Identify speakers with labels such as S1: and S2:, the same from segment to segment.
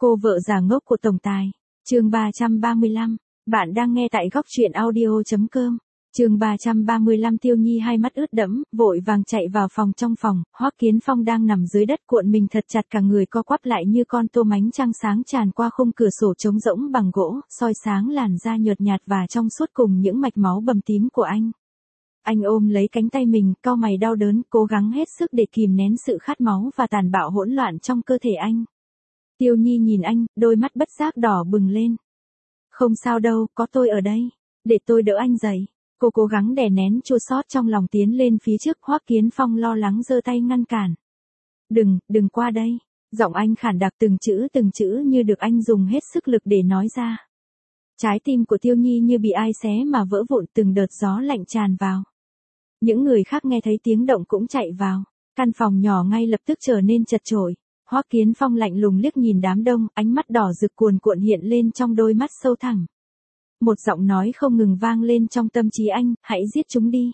S1: Cô vợ già ngốc của tổng tài. Chương 335. Bạn đang nghe tại góc truyện audio.com. Chương 335. Tiêu Nhi hai mắt ướt đẫm, vội vàng chạy vào phòng. Trong phòng, Hoắc Kiến Phong đang nằm dưới đất cuộn mình thật chặt, cả người co quắp lại như con tôm, ánh trăng sáng tràn qua khung cửa sổ trống rỗng bằng gỗ, soi sáng làn da nhợt nhạt và trong suốt cùng những mạch máu bầm tím của anh. Anh ôm lấy cánh tay mình, cau mày đau đớn, cố gắng hết sức để kìm nén sự khát máu và tàn bạo hỗn loạn trong cơ thể anh. Tiêu Nhi nhìn anh, đôi mắt bất giác đỏ bừng lên. Không sao đâu, có tôi ở đây. Để tôi đỡ anh dậy. Cô cố gắng đè nén chua xót trong lòng tiến lên phía trước. Hoắc Kiến Phong lo lắng giơ tay ngăn cản. Đừng qua đây. Giọng anh khản đặc, từng chữ như được anh dùng hết sức lực để nói ra. Trái tim của Tiêu Nhi như bị ai xé mà vỡ vụn, từng đợt gió lạnh tràn vào. Những người khác nghe thấy tiếng động cũng chạy vào. Căn phòng nhỏ ngay lập tức trở nên chật chội. Hoắc Kiến Phong lạnh lùng liếc nhìn đám đông, ánh mắt đỏ rực cuồn cuộn hiện lên trong đôi mắt sâu thẳm. Một giọng nói không ngừng vang lên trong tâm trí anh, hãy giết chúng đi.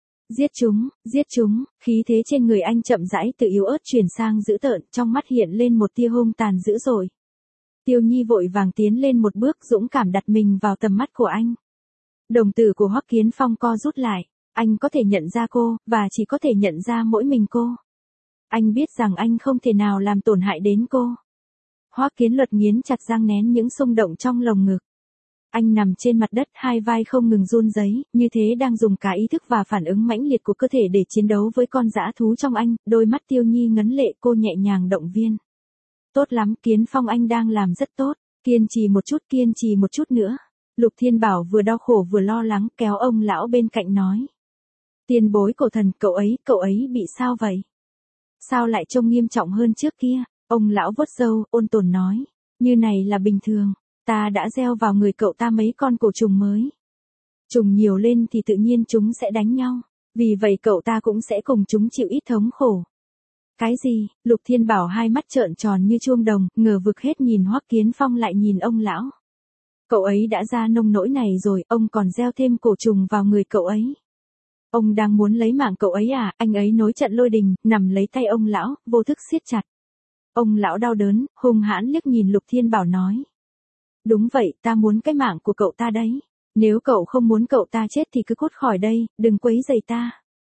S1: Giết chúng, khí thế trên người anh chậm rãi từ yếu ớt chuyển sang dữ tợn, trong mắt hiện lên một tia hung tàn dữ dội. Tiêu Nhi vội vàng tiến lên một bước, dũng cảm đặt mình vào tầm mắt của anh. Đồng tử của Hoắc Kiến Phong co rút lại, anh có thể nhận ra cô, và chỉ có thể nhận ra mỗi mình cô. Anh biết rằng anh không thể nào làm tổn hại đến cô. Hoắc Kiến Luật nghiến chặt răng nén những xung động trong lồng ngực. Anh nằm trên mặt đất, hai vai không ngừng run rẩy, như thế đang dùng cả ý thức và phản ứng mãnh liệt của cơ thể để chiến đấu với con dã thú trong anh. Đôi mắt Tiêu Nhi ngấn lệ, cô nhẹ nhàng động viên. Tốt lắm Kiến Phong, anh đang làm rất tốt. Kiên trì một chút nữa. Lục Thiên Bảo vừa đau khổ vừa lo lắng, kéo ông lão bên cạnh nói. Tiền bối cổ thần, cậu ấy bị sao vậy? Sao lại trông nghiêm trọng hơn trước kia? Ông lão vuốt râu, ôn tồn nói. Như này là bình thường. Ta đã gieo vào người cậu ta mấy con cổ trùng mới. Trùng nhiều lên thì tự nhiên chúng sẽ đánh nhau. Vì vậy cậu ta cũng sẽ cùng chúng chịu ít thống khổ. Cái gì? Lục Thiên Bảo hai mắt trợn tròn như chuông đồng, ngờ vực hết nhìn Hoắc Kiến Phong lại nhìn ông lão. Cậu ấy đã ra nông nỗi này rồi, ông còn gieo thêm cổ trùng vào người cậu ấy. Ông đang muốn lấy mạng cậu ấy à? Anh ấy nối trận lôi đình, nằm lấy tay ông lão, vô thức siết chặt. Ông lão đau đớn, hung hãn liếc nhìn Lục Thiên Bảo nói. Đúng vậy, ta muốn cái mạng của cậu ta đấy. Nếu cậu không muốn cậu ta chết thì cứ cút khỏi đây, đừng quấy rầy ta.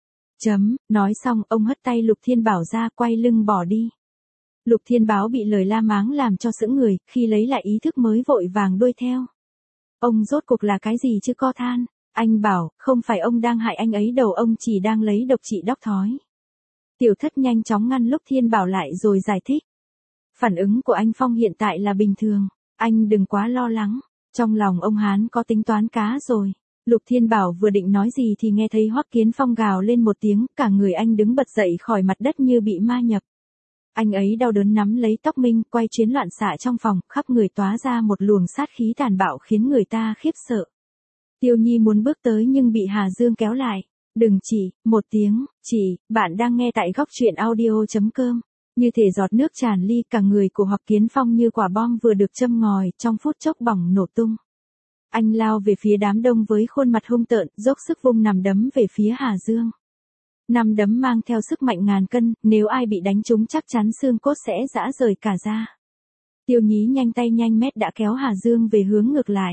S1: Nói xong, ông hất tay Lục Thiên Bảo ra, quay lưng bỏ đi. Lục Thiên Bảo bị lời la máng làm cho sững người, khi lấy lại ý thức mới vội vàng đuôi theo. Ông rốt cuộc là cái gì chứ, co than. Anh bảo, không phải ông đang hại anh ấy đâu, ông chỉ đang lấy độc trị đóc thói. Tiểu Thất nhanh chóng ngăn Lục Thiên Bảo lại rồi giải thích. Phản ứng của anh Phong hiện tại là bình thường, anh đừng quá lo lắng. Trong lòng ông Hán có tính toán cá rồi. Lục Thiên Bảo vừa định nói gì thì nghe thấy Hoắc Kiến Phong gào lên một tiếng, cả người anh đứng bật dậy khỏi mặt đất như bị ma nhập. Anh ấy đau đớn nắm lấy tóc mình, quay chuyến loạn xạ trong phòng, khắp người tóa ra một luồng sát khí tàn bạo khiến người ta khiếp sợ. Tiêu Nhi muốn bước tới nhưng bị Hà Dương kéo lại. Đừng chỉ, một tiếng, chỉ, bạn đang nghe tại góc truyện audio.com. Như thể giọt nước tràn ly, cả người của Hoắc Kiến Phong như quả bom vừa được châm ngòi, trong phút chốc bỏng nổ tung. Anh lao về phía đám đông với khuôn mặt hung tợn, dốc sức vung nằm đấm về phía Hà Dương. Nằm đấm mang theo sức mạnh ngàn cân, nếu ai bị đánh trúng chắc chắn xương cốt sẽ giã rời cả ra. Tiêu Nhí nhanh tay nhanh mét đã kéo Hà Dương về hướng ngược lại.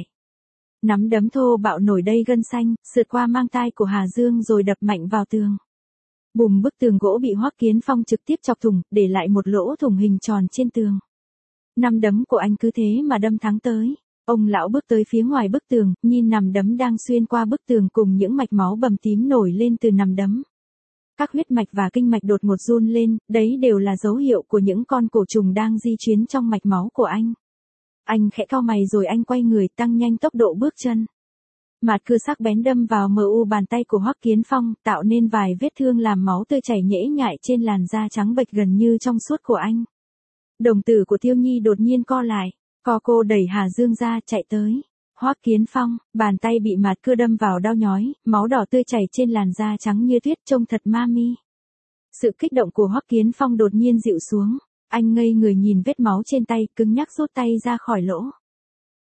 S1: Nắm đấm thô bạo nổi đầy gân xanh, sượt qua mang tai của Hà Dương rồi đập mạnh vào tường. Bùm, bức tường gỗ bị Hoắc Kiến Phong trực tiếp chọc thủng, để lại một lỗ thủng hình tròn trên tường. Nắm đấm của anh cứ thế mà đâm thắng tới. Ông lão bước tới phía ngoài bức tường, nhìn nắm đấm đang xuyên qua bức tường cùng những mạch máu bầm tím nổi lên từ nắm đấm. Các huyết mạch và kinh mạch đột ngột run lên, đấy đều là dấu hiệu của những con cổ trùng đang di chuyển trong mạch máu của anh. Anh khẽ cau mày rồi anh quay người, tăng nhanh tốc độ bước chân. Mạt cưa sắc bén đâm vào mu bàn tay của Hoắc Kiến Phong, tạo nên vài vết thương làm máu tươi chảy nhễ nhại trên làn da trắng bệch gần như trong suốt của anh. Đồng tử của Tiêu Nhi đột nhiên co lại, cô đẩy Hà Dương ra, chạy tới. Hoắc Kiến Phong, bàn tay bị mạt cưa đâm vào đau nhói, máu đỏ tươi chảy trên làn da trắng như tuyết, trông thật ma mi. Sự kích động của Hoắc Kiến Phong đột nhiên dịu xuống, anh ngây người nhìn vết máu trên tay, cứng nhắc rút tay ra khỏi lỗ.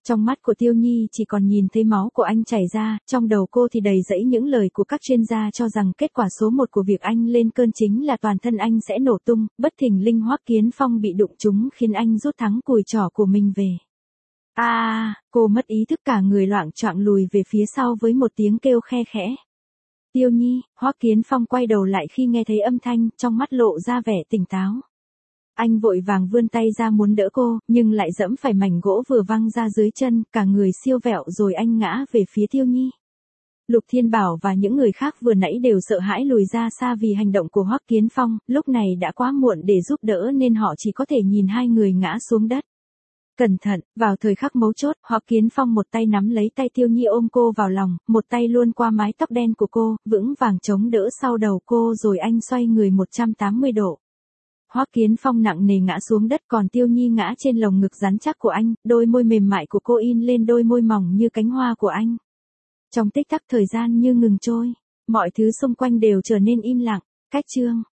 S1: Trong mắt của Tiêu Nhi chỉ còn nhìn thấy máu của anh chảy ra, trong đầu cô thì đầy rẫy những lời của các chuyên gia cho rằng kết quả số 1 của việc anh lên cơn chính là toàn thân anh sẽ nổ tung, bất thình lình Hoắc Kiến Phong bị đụng trúng khiến anh rút thắng cùi trỏ của mình về. Cô mất ý thức cả người loạng choạng lùi về phía sau với một tiếng kêu khe khẽ. Tiêu Nhi, Hoắc Kiến Phong quay đầu lại khi nghe thấy âm thanh, trong mắt lộ ra vẻ tỉnh táo. Anh vội vàng vươn tay ra muốn đỡ cô, nhưng lại dẫm phải mảnh gỗ vừa văng ra dưới chân, cả người siêu vẹo rồi anh ngã về phía Tiêu Nhi. Lục Thiên Bảo và những người khác vừa nãy đều sợ hãi lùi ra xa vì hành động của Hoắc Kiến Phong, lúc này đã quá muộn để giúp đỡ nên họ chỉ có thể nhìn hai người ngã xuống đất. Cẩn thận, vào thời khắc mấu chốt, Hoắc Kiến Phong một tay nắm lấy tay Tiêu Nhi ôm cô vào lòng, một tay luôn qua mái tóc đen của cô, vững vàng chống đỡ sau đầu cô rồi anh xoay người 180 độ. Hoắc Kiến Phong nặng nề ngã xuống đất còn Tiêu Nhi ngã trên lồng ngực rắn chắc của anh, đôi môi mềm mại của cô in lên đôi môi mỏng như cánh hoa của anh. Trong tích tắc thời gian như ngừng trôi, mọi thứ xung quanh đều trở nên im lặng, cách chương.